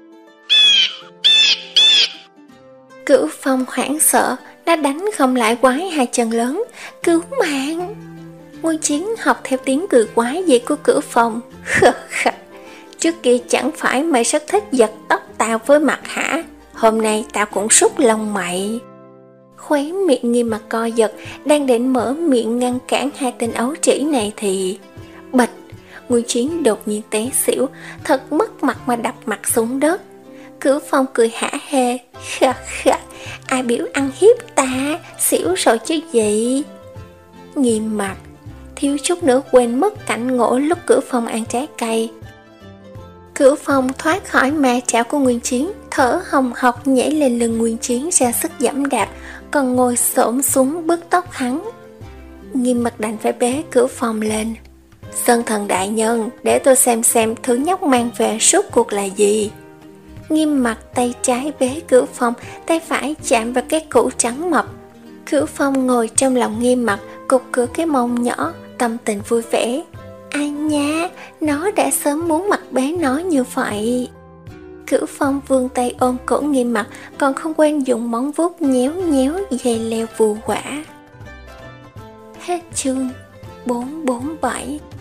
Cửu Phong hoảng sợ, nó đánh không lại quái hai chân lớn. Cứu mạng! Nguyên Chiến học theo tiếng cười quái dị của Cửu Phong. Trước kia chẳng phải mày rất thích giật tóc tao với mặt hả? Hôm nay tao cũng sút lông mày. Khóe miệng Nghiêm Mặt co giật, đang định mở miệng ngăn cản hai tên ấu trĩ này thì bịch, Nguyên Chiến đột nhiên té xỉu, thật mất mặt mà đập mặt xuống đất. Cửu Phong cười hả hê, khà khà, ai biểu ăn hiếp ta, xỉu rồi chứ gì. Nghiêm Mặt thiếu chút nữa quên mất cảnh ngộ lúc Cửu Phong ăn trái cây. Cửu Phong thoát khỏi ma trảo của Nguyên Chiến, thở hồng hộc nhảy lên lưng Nguyên Chiến ra sức giẫm đạp, còn ngồi xổm xuống bứt tóc hắn. Nghiêm Mặt đành phải bế Cửu Phong lên. Sơn Thần đại nhân, để tôi xem xem thứ nhóc mang về rốt cuộc là gì. Nghiêm Mặt tay trái bế Cửu Phong, tay phải chạm vào cái củ trắng mập. Cửu Phong ngồi trong lòng Nghiêm Mặt, cục cửa cái mông nhỏ, tâm tình vui vẻ. Ai nha, nó đã sớm muốn mặc bé nó như vậy. Cửu Phong vươn tay ôm cổ Nghiêm Mặt, còn không quên dùng móng vuốt nhéo nhéo dây leo vù quả. Hết chương bốn bốn bảy.